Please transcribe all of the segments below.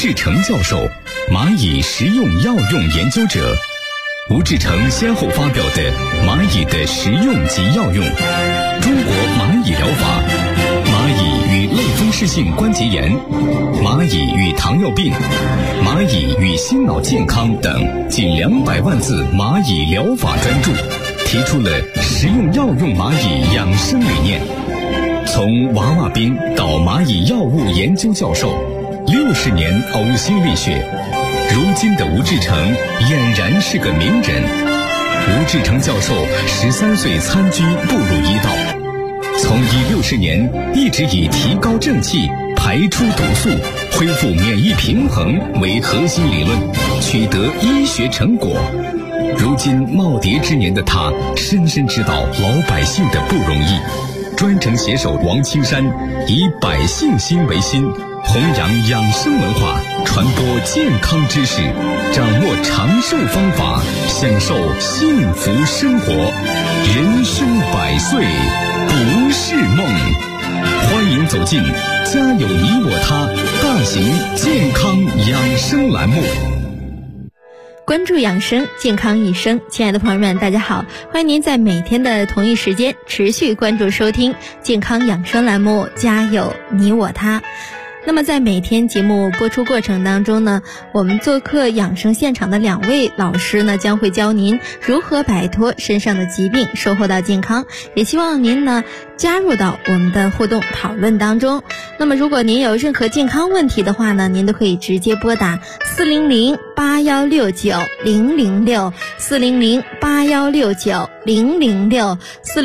志成教授，蚂蚁食用药用研究者。吴志成先后发表的《蚂蚁的食用及药用》、《中国蚂蚁疗法》、《蚂蚁与类风湿性关节炎》、《蚂蚁与糖尿病》、《蚂蚁与心脑健康》等近200万字蚂蚁疗法专著，提出了食用药用蚂蚁养生理念。从娃娃兵到蚂蚁药物研究教授，60年呕心沥血，如今的吴志成俨然是个名人。吴志成教授13岁参军步入医道，从医60年一直以提高正气、排出毒素、恢复免疫平衡为核心理论，取得医学成果。如今耄耋之年的他，深深知道老百姓的不容易，专程携手王青山，以百姓心为心，弘扬养生文化，传播健康知识，掌握长寿方法，享受幸福生活。人生100岁不是梦。欢迎走进家有你我他大型健康养生栏目。 关注养生，健康一生。亲爱的朋友们，大家好，欢迎您在每天的同一时间持续关注收听健康养生栏目家有你我他。那么在每天节目播出过程当中呢，我们做客养生现场的2位老师呢，将会教您如何摆脱身上的疾病，收获到健康。也希望您呢加入到我们的互动讨论当中。那么如果您有任何健康问题的话呢，您都可以直接拨打400-8169-006 400-8169-006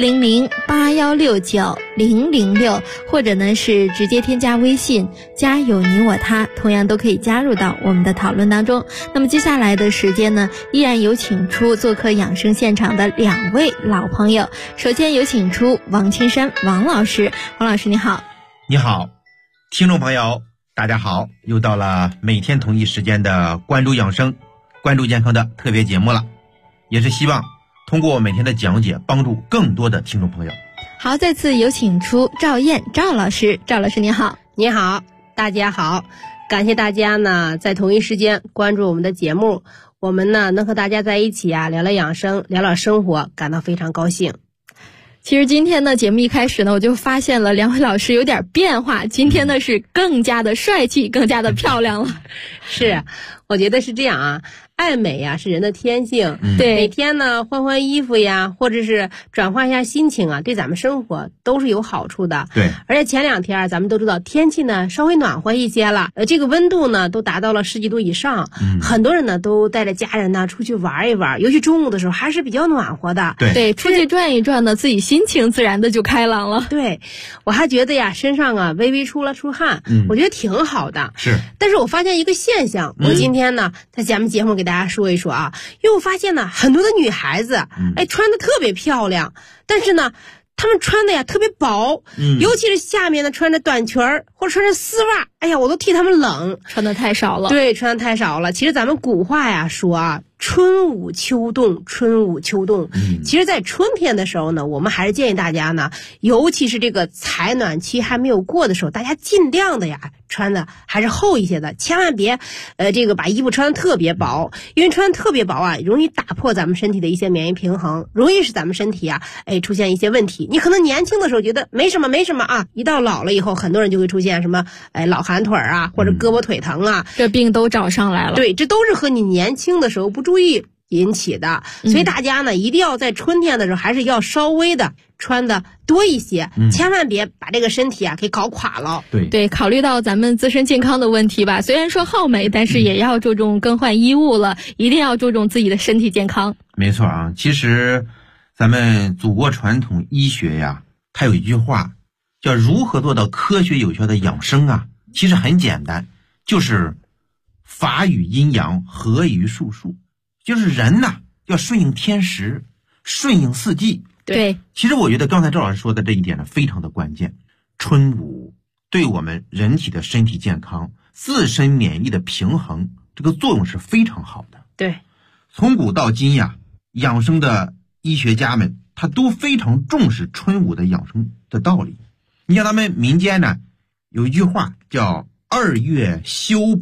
400-8169-006，或者呢是直接添加微信家有你我他，同样都可以加入到我们的讨论当中。那么接下来的时间呢，依然有请出做客养生现场的2位老朋友。首先有请出王青山王老师。王老师你好。 你好，听众朋友大家好，又到了每天同一时间的关注养生关注健康的特别节目了，也是希望通过我每天的讲解帮助更多的听众朋友。 好，再次有请出赵燕赵老师。赵老师你好。 你好，大家好，感谢大家呢在同一时间关注我们的节目，我们呢能和大家在一起啊聊聊养生，聊聊生活，感到非常高兴。 其实今天呢节目一开始呢，我就发现了2位老师有点变化，今天呢是更加的帅气，更加的漂亮了。 是，我觉得是这样啊，爱美呀是人的天性， 对， 每天呢换衣服呀，或者是转换一下心情啊，对咱们生活都是有好处的。 对， 而且前2天咱们都知道天气呢稍微暖和一些了，这个温度呢都达到了10几度以上，很多人呢都带着家人呢出去玩一玩，尤其中午的时候还是比较暖和的。 对，出去转一转呢，自己心情自然的就开朗了。 对，我还觉得呀身上啊微微出汗，我觉得挺好的。 是， 但是我发现一个现象，我今天呢在咱们节目给大家说一说啊，因为我发现呢很多的女孩子穿的特别漂亮，但是呢她们穿的呀特别薄，尤其是下面呢穿着短裙或者穿着丝袜，哎呀我都替她们冷， 穿的太少了。 对，穿的太少了。其实咱们古话呀说啊，春捂秋冻，春捂秋冻。其实在春天的时候呢，我们还是建议大家呢，尤其是这个采暖期还没有过的时候，大家尽量的呀穿的还是厚一些的，千万别这个把衣服穿的特别薄，因为穿的特别薄啊容易打破咱们身体的一些免疫平衡，容易使咱们身体啊出现一些问题。你可能年轻的时候觉得没什么啊，一到老了以后，很多人就会出现什么老寒腿啊，或者胳膊腿疼啊， 这病都找上来了。 对，这都是和你年轻的时候不注意引起的，所以大家呢一定要在春天的时候还是要稍微的穿的多一些，千万别把这个身体啊给搞垮了。 对，考虑到咱们自身健康的问题吧，虽然说好美，但是也要注重更换衣物了，一定要注重自己的身体健康。 没错啊，其实咱们祖国传统医学呀，它有一句话叫如何做到科学有效的养生啊，其实很简单，就是法与阴阳，合于术数，就是人呐要顺应天时，顺应四季。 对， 其实我觉得刚才赵老师说的这一点呢非常的关键，春捂对我们人体的身体健康、自身免疫的平衡，这个作用是非常好的。 对， 从古到今呀，养生的医学家们他都非常重视春捂的养生的道理。你像咱们民间呢有一句话叫2月休把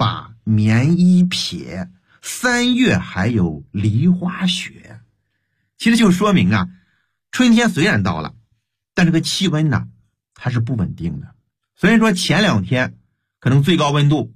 棉衣撇，3月还有梨花雪。其实就说明啊，春天虽然到了，但这个气温呢还是不稳定的。虽然说前2天可能最高温度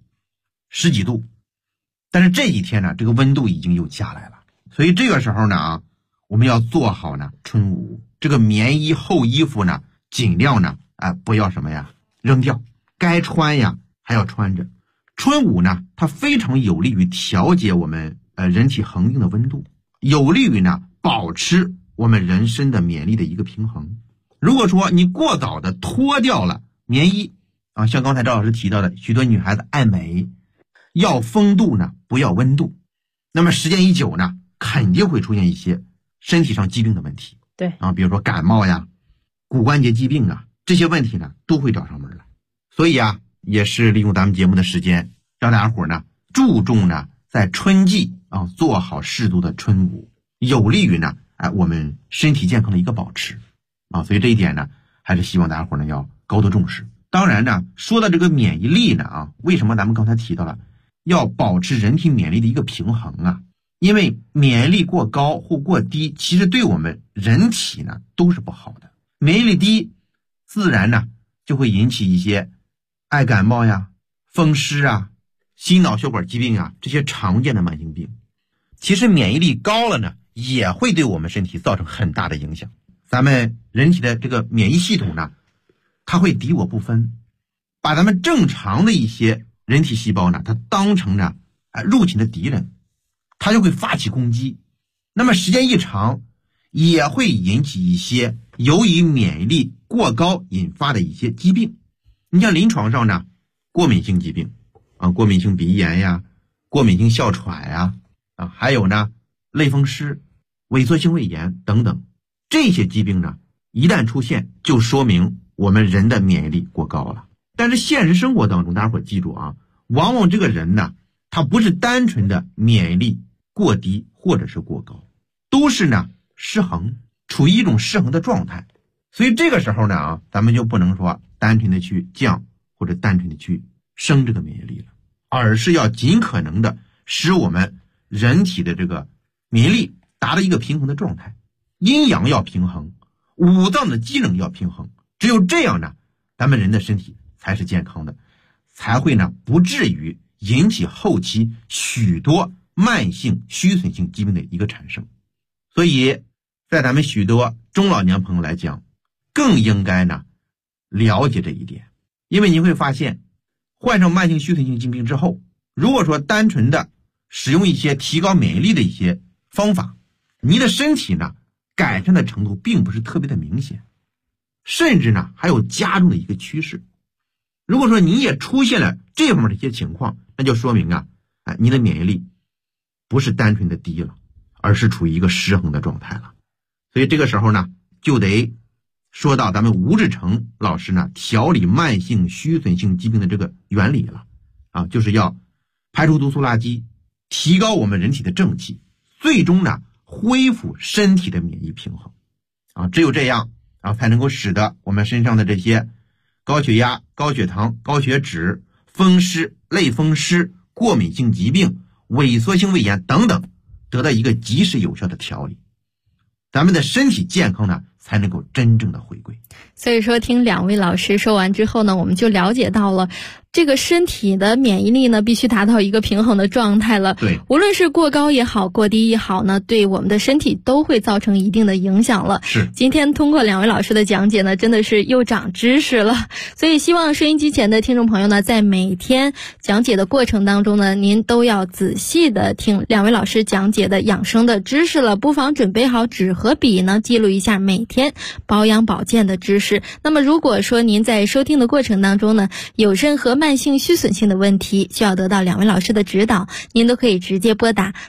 10几度，但是这几天呢，这个温度已经又下来了。所以这个时候呢我们要做好呢春捂，这个棉衣厚衣服呢尽量呢不要什么呀扔掉，该穿呀还要穿着。春捂呢它非常有利于调节我们人体恒定的温度，有利于呢保持我们人身的免疫力的一个平衡。如果说你过早的脱掉了棉衣像刚才赵老师提到的，许多女孩子爱美，要风度呢不要温度，那么时间一久呢肯定会出现一些身体上疾病的问题。 对比如说感冒呀、骨关节疾病啊，这些问题呢都会找上门来。所以也是利用咱们节目的时间，让大家伙呢注重呢在春季做好适度的春捂，有利于呢我们身体健康的一个保持所以这一点呢还是希望大家伙呢要高度重视。当然呢，说到这个免疫力呢为什么咱们刚才提到了要保持人体免疫力的一个平衡因为免疫力过高或过低，其实对我们人体呢都是不好的。免疫力低，自然呢就会引起一些爱感冒呀、风湿心脑血管疾病这些常见的慢性病。其实免疫力高了呢，也会对我们身体造成很大的影响。咱们人体的这个免疫系统呢，它会敌我不分，把咱们正常的一些人体细胞呢，它当成呢入侵的敌人，它就会发起攻击。那么时间一长，也会引起一些由于免疫力过高引发的一些疾病。你像临床上呢，过敏性疾病过敏性鼻炎呀、过敏性哮喘呀还有呢类风湿、萎缩性胃炎等等，这些疾病呢一旦出现，就说明我们人的免疫力过高了。但是现实生活当中，大家伙记住往往这个人呢，他不是单纯的免疫力过低或者是过高，都是呢失衡，处于一种失衡的状态。所以这个时候呢咱们就不能说单纯的去降或者单纯的去升这个免疫力了，而是要尽可能的使我们人体的这个免疫力达到一个平衡的状态，阴阳要平衡，五脏的机能要平衡，只有这样呢，咱们人的身体才是健康的，才会呢不至于引起后期许多慢性虚损性疾病的一个产生。所以在咱们许多中老年朋友来讲，更应该呢了解这一点。因为你会发现，患上慢性虚损性疾病之后，如果说单纯的使用一些提高免疫力的一些方法，你的身体呢改善的程度并不是特别的明显，甚至呢还有加重的一个趋势。如果说你也出现了这方面的一些情况，那就说明你的免疫力不是单纯的低了，而是处于一个失衡的状态了。所以这个时候呢，就得说到咱们吴志成老师呢调理慢性虚损性疾病的这个原理了就是要排除毒素垃圾，提高我们人体的正气，最终呢恢复身体的免疫平衡只有这样才能够使得我们身上的这些高血压、高血糖、高血脂、风湿、类风湿、过敏性疾病、萎缩性胃炎等等得到一个及时有效的调理，咱们的身体健康呢才能够真正的回归。 所以说听2位老师说完之后呢，我们就了解到了这个身体的免疫力呢必须达到一个平衡的状态了。 对， 无论是过高也好，过低也好呢，对我们的身体都会造成一定的影响了。 是， 今天通过2位老师的讲解呢，真的是又长知识了。所以希望收音机前的听众朋友呢，在每天讲解的过程当中呢，您都要仔细的听2位老师讲解的养生的知识了，不妨准备好纸和笔呢，记录一下每天保养保健的知识。那么如果说您在收听的过程当中呢，有任何慢性虚损性的问题需要得到2位老师的指导，您都可以直接拨打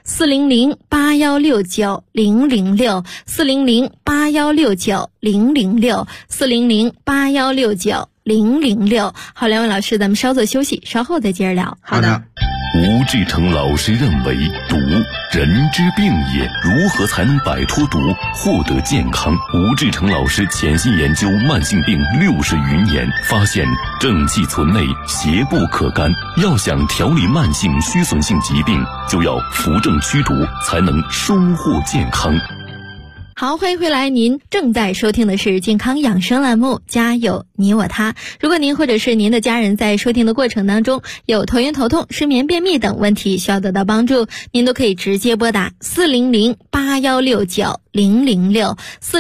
400-8169-006 400-8169-006 400-8169-006。好，2位老师，咱们稍作休息，稍后再接着聊。 好的。 吴志成老师认为，毒人之病也，如何才能摆脱毒，获得健康？吴志成老师潜心研究慢性病60余年，发现正气存内，邪不可干。要想调理慢性虚损性疾病，就要扶正驱毒，才能收获健康。 好，欢迎回来，您正在收听的是健康养生栏目，家有你我他。如果您或者是您的家人在收听的过程当中有头晕头痛、失眠、便秘等问题需要得到帮助，您都可以直接拨打400-8169-006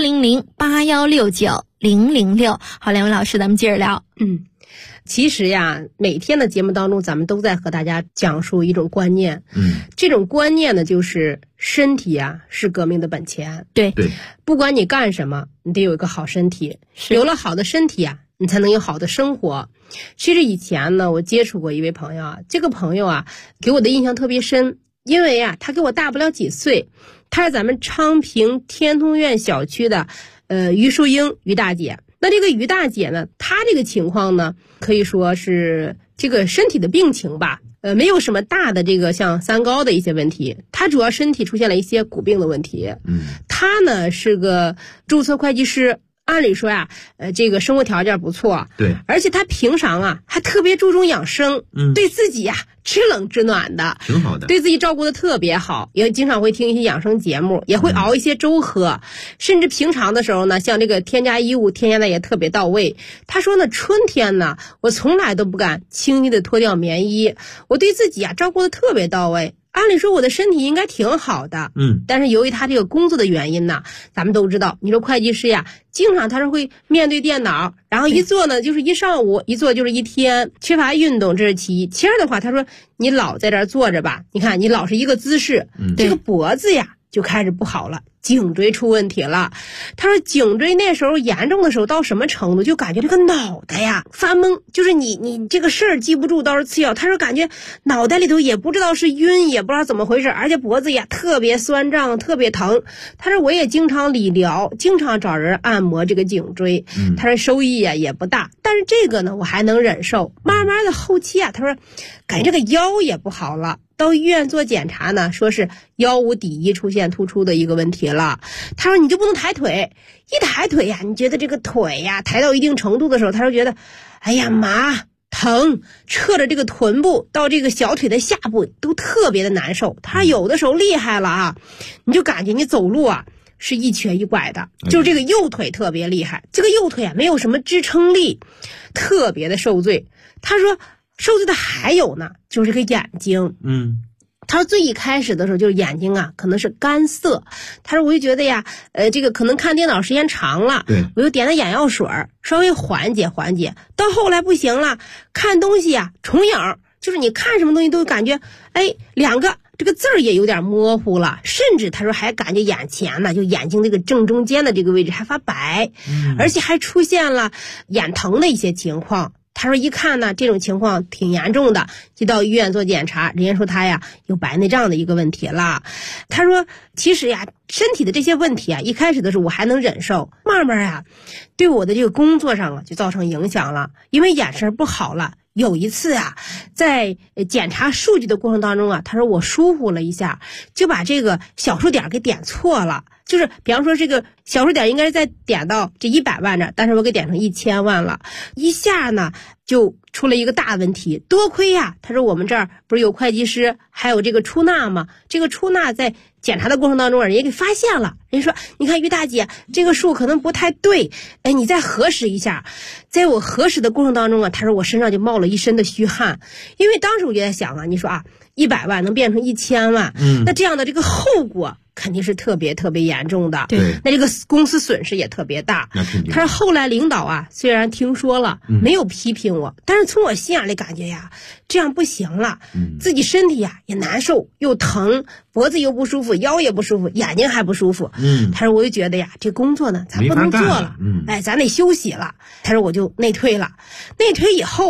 400-8169-006。好，两位老师，咱们接着聊。 其实呀，每天的节目当中，咱们都在和大家讲述一种观念。这种观念呢，就是身体啊是革命的本钱。 对， 不管你干什么，你得有一个好身体。有了好的身体啊，你才能有好的生活。其实以前呢，我接触过一位朋友啊，这个朋友啊，给我的印象特别深，因为啊，他给我大不了几岁，他是咱们昌平天通苑小区的于淑英于大姐。那这个于大姐呢，她这个情况呢，可以说是这个身体的病情吧，没有什么大的这个像三高的一些问题，她主要身体出现了一些骨病的问题。她呢是个注册会计师，按理说呀，这个生活条件不错， 对， 而且她平常啊还特别注重养生，对自己呀知冷知暖的， 挺好的， 对自己照顾的特别好，也经常会听一些养生节目，也会熬一些粥喝，甚至平常的时候呢，像这个添加衣物添加的也特别到位。他说呢，春天呢，我从来都不敢轻易的脱掉棉衣，我对自己啊照顾的特别到位。按理说我的身体应该挺好的，但是由于他这个工作的原因呢，咱们都知道，你说会计师呀，经常他是会面对电脑，然后一坐呢就是一上午，一坐就是一天，缺乏运动，这是其一。其二的话，他说你老在这儿坐着吧，你看你老是一个姿势，这个脖子呀就开始不好了，颈椎出问题了。他说颈椎那时候严重的时候到什么程度，就感觉这个脑袋呀发懵，就是你这个事儿记不住倒是次要。他说感觉脑袋里头也不知道是晕，也不知道怎么回事，而且脖子呀特别酸胀，特别疼。他说我也经常理疗，经常找人按摩这个颈椎，他说收益呀也不大，但是这个呢我还能忍受。慢慢的后期啊，他说感觉这个腰也不好了，到医院做检查呢，说是腰五底一出现突出的一个问题了。他说你就不能抬腿，一抬腿呀，你觉得这个腿呀抬到一定程度的时候，他说觉得哎呀麻疼，侧着这个臀部到这个小腿的下部都特别的难受。他有的时候厉害了啊，你就感觉你走路啊是一瘸一拐的，就是这个右腿特别厉害，这个右腿啊没有什么支撑力，特别的受罪。他说受罪的还有呢，就是这个眼睛。他说最一开始的时候就是眼睛啊可能是干涩，他说我就觉得呀这个可能看电脑时间长了，我就点了眼药水稍微缓解缓解，到后来不行了，看东西啊重影，就是你看什么东西都感觉两个这个字儿也有点模糊了，甚至他说还感觉眼前呢就眼睛这个正中间的这个位置还发白，而且还出现了眼疼的一些情况。他说一看呢这种情况挺严重的，就到医院做检查，人家说他呀有白内障的一个问题了。他说其实呀身体的这些问题啊，一开始的时候我还能忍受，慢慢啊对我的这个工作上啊就造成影响了，因为眼神不好了。有一次啊在检查数据的过程当中啊，他说我疏忽了一下，就把这个小数点给点错了，就是比方说这个小数点应该是再点到这100万这，但是我给点成1000万了，一下呢就出了一个大问题。多亏呀他说我们这儿不是有会计师还有这个出纳吗，这个出纳在检查的过程当中人家给发现了，人家说你看于大姐这个数可能不太对，你再核实一下。在我核实的过程当中啊，他说我身上就冒了一身的虚汗，因为当时我就在想啊，你说啊100万能变成1000万，那这样的这个后果肯定是特别特别严重的， 对， 那这个公司损失也特别大。他说后来领导啊虽然听说了没有批评我，但是从我心眼里感觉呀这样不行了，自己身体呀也难受又疼，脖子又不舒服，腰也不舒服，眼睛还不舒服。他说我就觉得呀这工作呢咱不能做了，咱得休息了。他说我就内退了，内退以后吧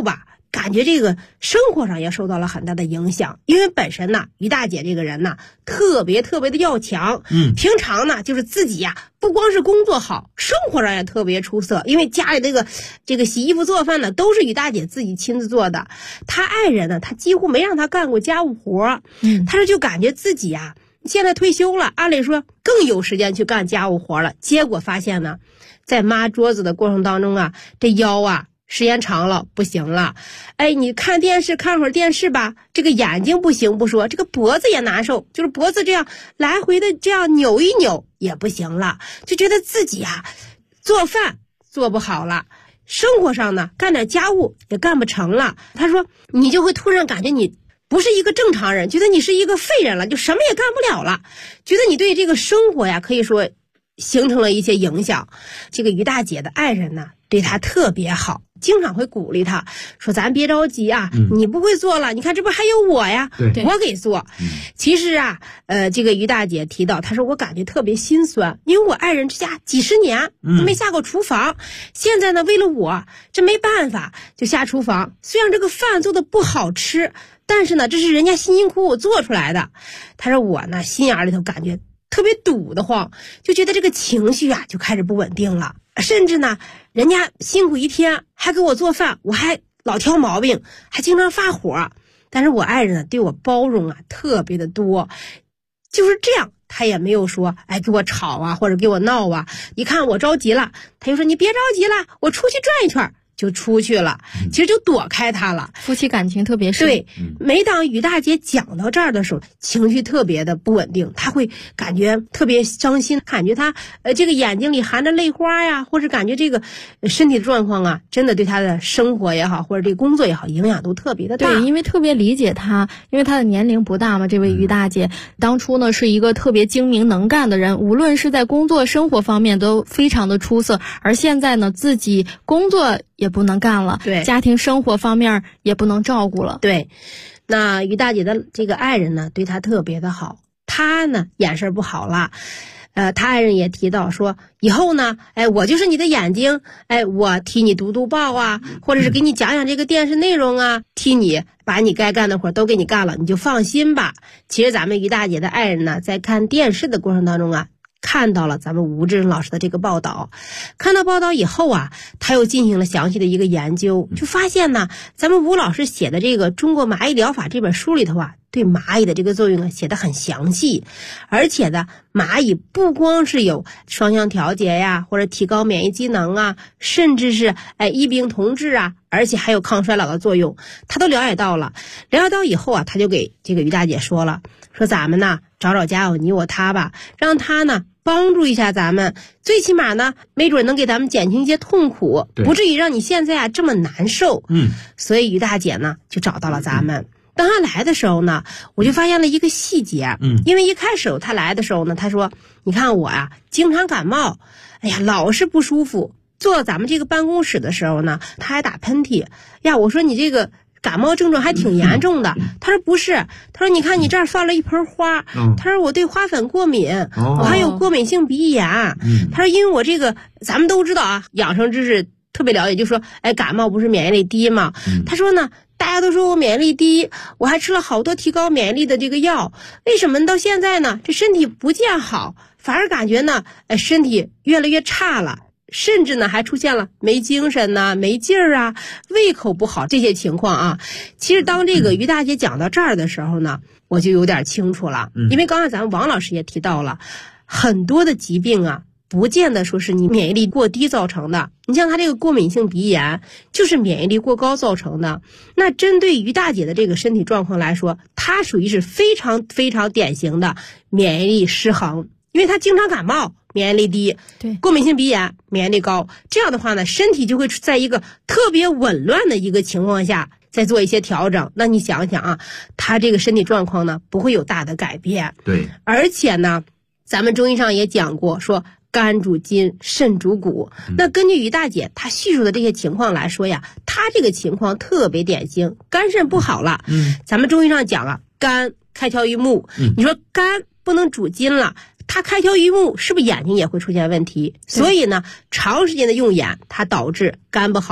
感觉这个生活上也受到了很大的影响，因为本身呢，于大姐这个人呢，特别的要强，平常呢就是自己呀，不光是工作好，生活上也特别出色，因为家里这个洗衣服做饭呢，都是于大姐自己亲自做的。她爱人呢，她几乎没让她干过家务活，她说就感觉自己呀，现在退休了，按理说更有时间去干家务活了，结果发现呢，在抹桌子的过程当中啊，这腰啊时间长了不行了，你看电视看会儿电视吧，这个眼睛不行不说，这个脖子也难受，就是脖子这样来回的这样扭一扭也不行了，就觉得自己啊做饭做不好了，生活上呢干点家务也干不成了。他说你就会突然感觉你不是一个正常人，觉得你是一个废人了，就什么也干不了了，觉得你对这个生活呀可以说形成了一些影响。这个于大姐的爱人呢对她特别好，经常会鼓励她说咱别着急啊，你不会做了，你看这不还有我呀，我给做。其实啊这个于大姐提到，她说我感觉特别心酸，因为我爱人之家几十年都没下过厨房，现在呢为了我这没办法就下厨房，虽然这个饭做的不好吃，但是呢这是人家辛辛苦苦做出来的。她说我呢心眼里头感觉特别堵得慌，就觉得这个情绪啊就开始不稳定了，甚至呢人家辛苦一天还给我做饭，我还老挑毛病，还经常发火。但是我爱人呢对我包容啊特别的多，就是这样他也没有说给我吵啊或者给我闹啊，一看我着急了他就说你别着急了，我出去转一圈就出去了，其实就躲开他了。 夫妻感情特别深。 对，每当于大姐讲到这儿的时候，情绪特别的不稳定，她会感觉特别伤心，感觉她这个眼睛里含着泪花呀，或者感觉这个身体的状况啊，真的对她的生活也好，或者这个工作也好，影响都特别的大。 对，因为特别理解她，因为她的年龄不大嘛，这位于大姐当初呢是一个特别精明能干的人，无论是在工作生活方面都非常的出色，而现在呢自己工作也不能干了， 对， 家庭生活方面也不能照顾了。 对，那于大姐的这个爱人呢对她特别的好，她呢眼神不好了，她爱人也提到说以后呢我就是你的眼睛，我替你读报啊，或者是给你讲讲这个电视内容啊，替你把你该干的活都给你干了，你就放心吧。其实咱们于大姐的爱人呢在看电视的过程当中啊，看到了咱们吴志成老师的这个报道，看到报道以后啊，他又进行了详细的一个研究，就发现呢，咱们吴老师写的这个《中国蚂蚁疗法》这本书里头啊，对蚂蚁的这个作用啊写得很详细，而且呢，蚂蚁不光是有双向调节呀，或者提高免疫机能啊，甚至是医病同治啊，而且还有抗衰老的作用，他都了解到了。了解到以后啊，他就给这个于大姐说了，说咱们呢找家有你我他吧，让他呢帮助一下咱们，最起码呢没准能给咱们减轻一些痛苦，不至于让你现在啊这么难受。所以于大姐呢就找到了咱们。当他来的时候呢，我就发现了一个细节，因为一开始他来的时候呢，他说你看我啊经常感冒，老是不舒服，坐到咱们这个办公室的时候呢他还打喷嚏呀，我说你这个感冒症状还挺严重的，他说不是，他说你看你这儿放了一盆花，他说我对花粉过敏，我还有过敏性鼻炎，他说因为我这个咱们都知道啊，养生知识特别了解，就说感冒不是免疫力低吗？他说呢大家都说我免疫力低，我还吃了好多提高免疫力的这个药，为什么到现在呢这身体不见好，反而感觉呢身体越来越差了，甚至呢还出现了没精神呐、没劲儿啊、胃口不好这些情况啊。其实当这个于大姐讲到这儿的时候呢，我就有点清楚了，因为刚才咱们王老师也提到了，很多的疾病啊不见得说是你免疫力过低造成的，你像他这个过敏性鼻炎就是免疫力过高造成的。那针对于大姐的这个身体状况来说，她属于是非常非常典型的免疫力失衡，因为她经常感冒，免疫力低， 对， 过敏性鼻炎免疫力高，这样的话呢身体就会在一个特别紊乱的一个情况下再做一些调整。那你想想啊，她这个身体状况呢不会有大的改变。 对， 而且呢咱们中医上也讲过，说肝主筋，肾主骨。那根据于大姐她叙述的这些情况来说呀，她这个情况特别典型，肝肾不好了。咱们中医上讲了，肝开窍于目，你说肝不能主筋了，它开窍于目，是不是眼睛也会出现问题？所以呢，长时间的用眼，它导致肝不好。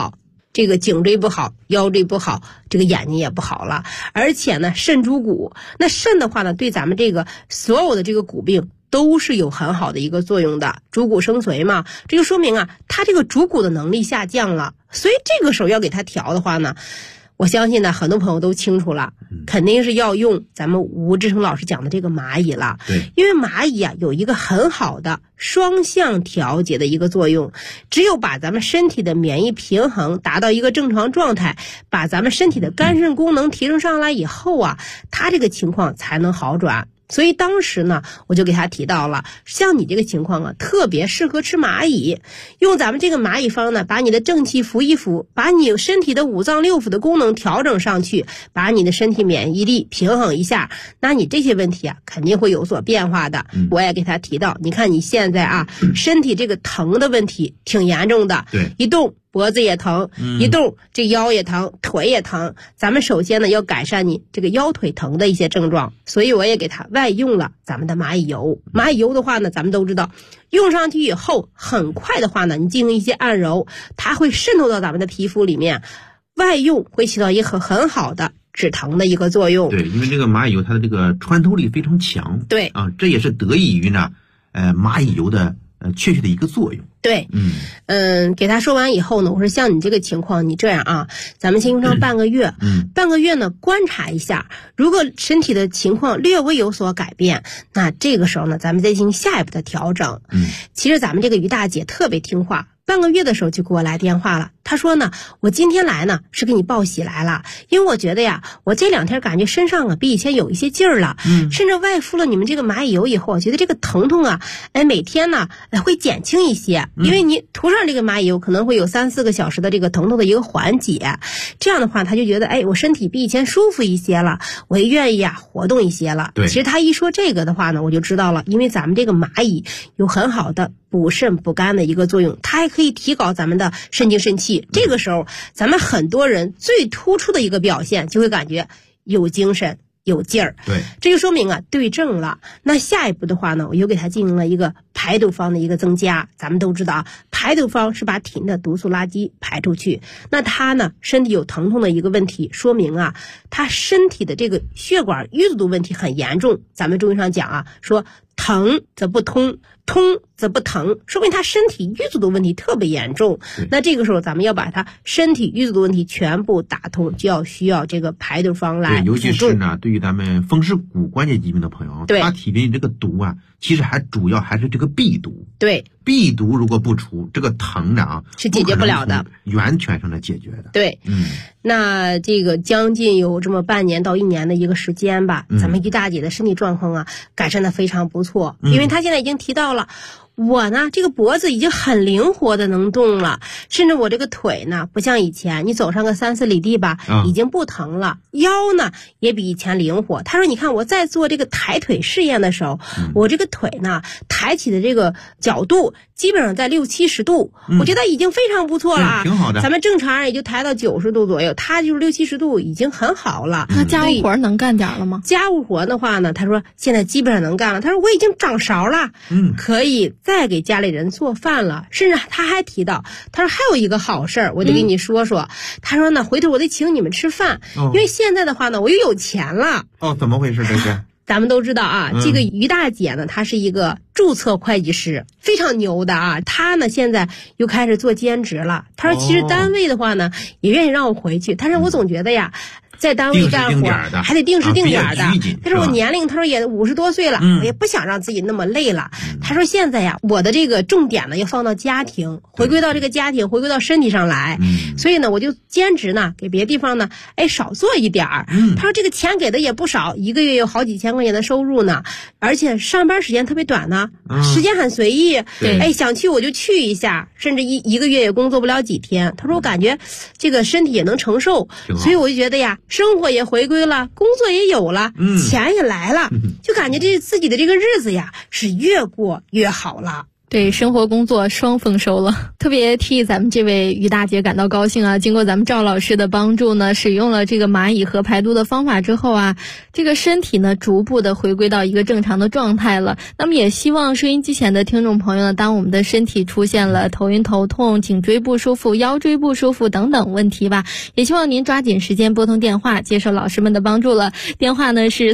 这个颈椎不好，腰椎不好，这个眼睛也不好了。而且呢，肾主骨，那肾的话呢，对咱们这个所有的这个骨病都是有很好的一个作用的，主骨生髓嘛，这就说明啊，他这个主骨的能力下降了，所以这个时候要给他调的话呢，我相信呢，很多朋友都清楚了，肯定是要用咱们吴志成老师讲的这个蚂蚁了。 对， 因为蚂蚁啊有一个很好的双向调节的一个作用，只有把咱们身体的免疫平衡达到一个正常状态，把咱们身体的肝肾功能提升上来以后啊，它这个情况才能好转。所以当时呢，我就给他提到了，像你这个情况啊，特别适合吃蚂蚁。用咱们这个蚂蚁方呢，把你的正气扶一扶，把你身体的五脏六腑的功能调整上去，把你的身体免疫力平衡一下，那你这些问题啊，肯定会有所变化的。我也给他提到，你看你现在啊，身体这个疼的问题挺严重的， 对， 一动脖子也疼，一动这腰也疼，腿也疼。咱们首先呢要改善你这个腰腿疼的一些症状，所以我也给他外用了咱们的蚂蚁油。蚂蚁油的话呢，咱们都知道，用上去以后很快的话呢，你进行一些按揉，它会渗透到咱们的皮肤里面，外用会起到一个很好的止疼的一个作用。 对，因为这个蚂蚁油它的这个穿透力非常强。 对啊，这也是得益于呢蚂蚁油的确切的一个作用。 对，给他说完以后呢，我说像你这个情况，你这样啊，咱们先用上半个月，半个月呢观察一下，如果身体的情况略微有所改变，那这个时候呢，咱们再进行下一步的调整。其实咱们这个于大姐特别听话，半个月的时候就给我来电话了。她说呢，我今天来呢是给你报喜来了，因为我觉得呀，我这2天感觉身上啊比以前有一些劲儿了，甚至外敷了你们这个蚂蚁油以后，我觉得这个疼痛啊，每天呢会减轻一些，因为你涂上这个蚂蚁油可能会有3-4个小时的这个疼痛的一个缓解，这样的话他就觉得我身体比以前舒服一些了，我也愿意啊活动一些了。 对， 其实他一说这个的话呢，我就知道了，因为咱们这个蚂蚁有很好的补肾补肝的一个作用，它还可以提高咱们的肾精肾气。这个时候咱们很多人最突出的一个表现就会感觉有精神有劲儿。 对， 这就说明啊对症了。那下一步的话呢，我又给他进行了一个排毒方的一个增加。咱们都知道啊，排毒方是把体内的毒素垃圾排出去。那他呢身体有疼痛的一个问题，说明啊他身体的这个血管淤阻问题很严重。咱们中医上讲啊，说疼则不通，通则不疼，说明他身体淤阻的问题特别严重。那这个时候咱们要把他身体淤阻的问题全部打通，就需要这个排毒方来辅助。 尤其是呢，对于咱们风湿骨关节疾病的朋友，他体内这个毒啊，其实主要还是这个避毒。 对， 避毒如果不除，这个疼的啊是解决不了的， 完全上的解决的。 对，那这个将近有这么半年到1年的一个时间吧，咱们于大姐的身体状况啊改善的非常不错，因为她现在已经提到了。我呢，这个脖子已经很灵活的能动了，甚至我这个腿呢，不像以前，你走上个3-4里地吧，已经不疼了。腰呢，也比以前灵活。他说，你看我在做这个抬腿试验的时候，我这个腿呢，抬起的这个角度基本上在60-70度，我觉得已经非常不错了啊， 挺好的。 咱们正常人也就抬到90度左右，他就是60-70度，已经很好了。 那家务活能干点了吗？ 家务活的话呢，他说现在基本上能干了。他说我已经长勺了，可以再给家里人做饭了。甚至他还提到，他说还有一个好事儿，我得跟你说说。他说呢，回头我得请你们吃饭，因为现在的话呢，我又有钱了。 怎么回事这是？ 咱们都知道啊，这个于大姐呢，她是一个注册会计师，非常牛的啊。她呢现在又开始做兼职了。她说其实单位的话呢，也愿意让我回去，但是我总觉得呀，在单位干活还得定时定点的。但是我年龄，他说也50多岁了，我也不想让自己那么累了。他说现在呀，我的这个重点呢要放到家庭，回归到这个家庭，回归到身体上来。所以呢，我就兼职呢给别的地方呢，少做一点儿。他说这个钱给的也不少，1个月有好几千块钱的收入呢，而且上班时间特别短呢，时间很随意。想去我就去一下，甚至一个月也工作不了几天。他说我感觉这个身体也能承受，所以我就觉得呀。生活也回归了，工作也有了，钱也来了，就感觉这自己的这个日子呀是越过越好了。 对，生活工作双丰收了。特别替咱们这位于大姐感到高兴啊！经过咱们赵老师的帮助呢，使用了这个蚂蚁和排毒的方法之后啊，这个身体呢逐步的回归到一个正常的状态了。那么也希望收音机前的听众朋友呢，当我们的身体出现了头晕头痛、颈椎不舒服、腰椎不舒服等等问题吧，也希望您抓紧时间拨通电话，接受老师们的帮助了。电话呢是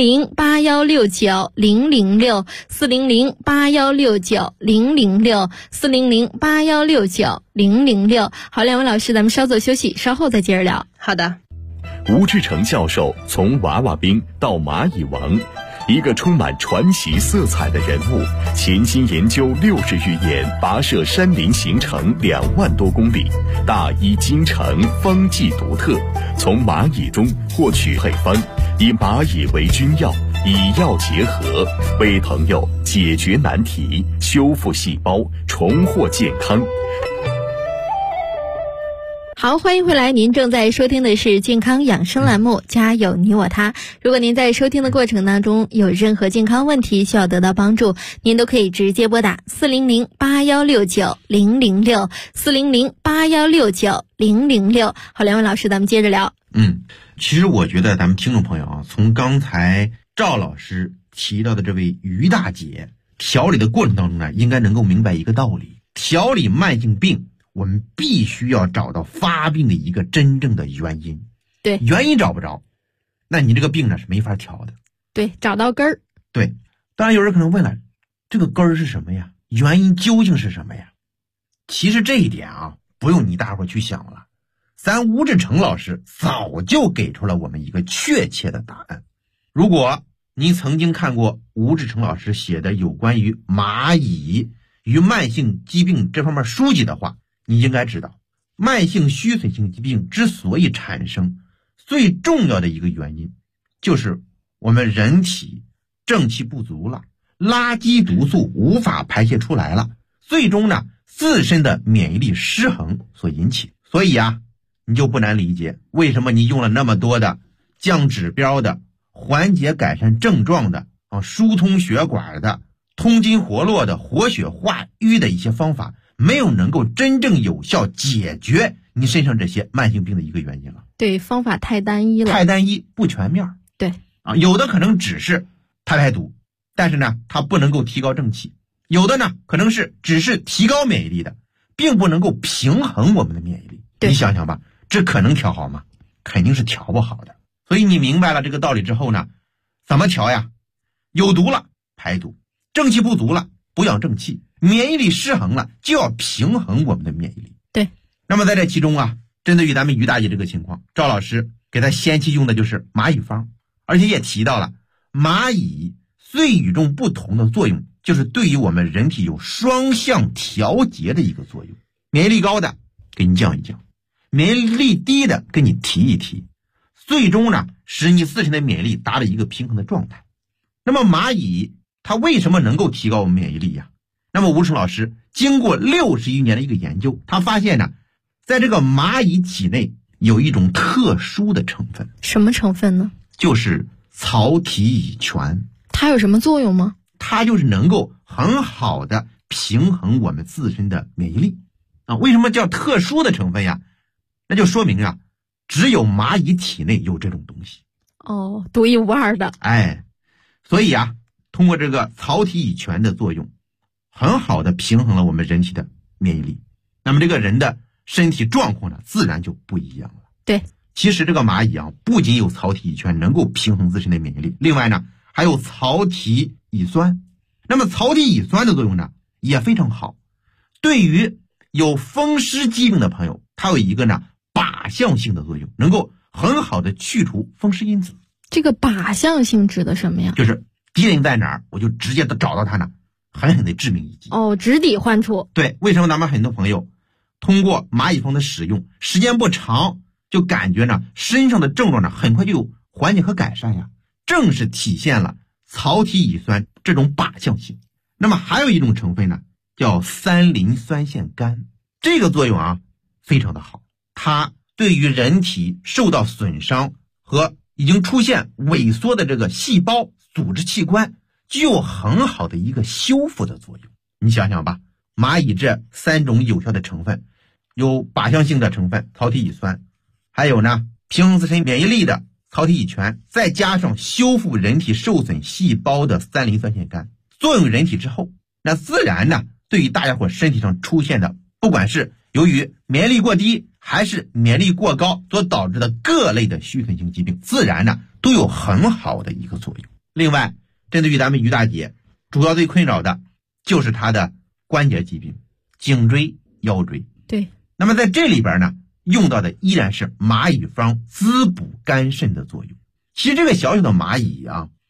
400-8169-006，400-8169-006，400-8169-006。好，两位老师，咱们稍作休息，稍后再接着聊。 好的。 吴志成教授从娃娃兵到蚂蚁王，一个充满传奇色彩的人物，潜心研究60余年，跋涉山林行程2万多公里，大医精诚，方剂独特，从蚂蚁中获取配方，以蚂蚁为君药，以药结合，为朋友解决难题，修复细胞，重获健康。 好，欢迎回来，您正在收听的是健康养生栏目家有你我他。如果您在收听的过程当中有任何健康问题需要得到帮助，您都可以直接拨打400-8169-006，400-8169-006。好，两位老师，咱们接着聊。 其实我觉得咱们听众朋友啊，从刚才赵老师提到的这位于大姐调理的过程当中呢，应该能够明白一个道理：调理慢性病，我们必须要找到发病的一个真正的原因。 对， 原因找不着，那你这个病呢是没法调的。 对，找到根儿。 对，当然有人可能问了，这个根儿是什么呀？原因究竟是什么呀？其实这一点啊，不用你大伙去想了，咱吴志成老师早就给出了我们一个确切的答案。如果您曾经看过吴志成老师写的有关于蚂蚁与慢性疾病这方面书籍的话，你应该知道，慢性虚损性疾病之所以产生，最重要的一个原因就是我们人体正气不足了，垃圾毒素无法排泄出来了，最终呢自身的免疫力失衡所引起。所以啊，你就不难理解为什么你用了那么多的降指标的、缓解改善症状的、疏通血管的、通经活络的、活血化瘀的一些方法，没有能够真正有效解决你身上这些慢性病的一个原因了。 对，方法太单一了， 太单一不全面。 对有的可能只是排毒，但是呢它不能够提高正气；有的呢可能是只是提高免疫力的，并不能够平衡我们的免疫力。你想想吧，这可能调好吗？肯定是调不好的。所以你明白了这个道理之后呢，怎么调呀？有毒了排毒，正气不足了补养正气，免疫力失衡了就要平衡我们的免疫力。 对。 那么在这其中啊，针对于咱们于大姐这个情况，赵老师给她先期用的就是蚂蚁方，而且也提到了蚂蚁最与众不同的作用，就是对于我们人体有双向调节的一个作用。免疫力高的给你降一降，免疫力低的给你提一提，最终呢使你自身的免疫力达到一个平衡的状态。那么蚂蚁它为什么能够提高我们免疫力呀？那么吴成老师经过60余年的一个研究，他发现呢，在这个蚂蚁体内有一种特殊的成分。 什么成分呢？ 就是草体乙醛。 它有什么作用吗？ 它就是能够很好的平衡我们自身的免疫力啊。为什么叫特殊的成分呀？那就说明啊，只有蚂蚁体内有这种东西。 哦，独一无二的。 所以啊，通过这个草体乙醛的作用，很好的平衡了我们人体的免疫力。那么这个人的身体状况呢，自然就不一样了。 对， 其实这个蚂蚁啊，不仅有草体乙醛能够平衡自身的免疫力，另外呢，还有草体乙酸。那么草体乙酸的作用呢，也非常好。对于有风湿疾病的朋友，它有一个呢靶向性的作用，能够很好的去除风湿因子。 这个靶向性指的什么呀？ 就是敌人在哪儿，我就直接找到他呢，狠狠的致命一击。 直抵患处。 对，为什么咱们很多朋友通过蚂蚁方的使用，时间不长，就感觉呢身上的症状呢很快就有缓解和改善呀？正是体现了草体乙酸这种靶向性。那么还有一种成分呢，叫三磷酸腺苷，这个作用啊非常的好，它对于人体受到损伤和已经出现萎缩的这个细胞组织器官，具有很好的一个修复的作用。 你想想吧，蚂蚁这3种有效的成分，有靶向性的成分草体乙酸，还有呢平衡自身免疫力的草体乙醛，再加上修复人体受损细胞的3磷酸腺苷，作用人体之后，那自然呢对于大家伙身体上出现的，不管是由于免疫力过低还是免疫力过高所导致的各类的虚损性疾病，自然呢都有很好的一个作用。另外，针对于咱们于大姐主要最困扰的就是她的关节疾病，颈椎、腰椎。 对， 那么在这里边呢，用到的依然是蚂蚁方滋补肝肾的作用。其实这个小小的蚂蚁啊，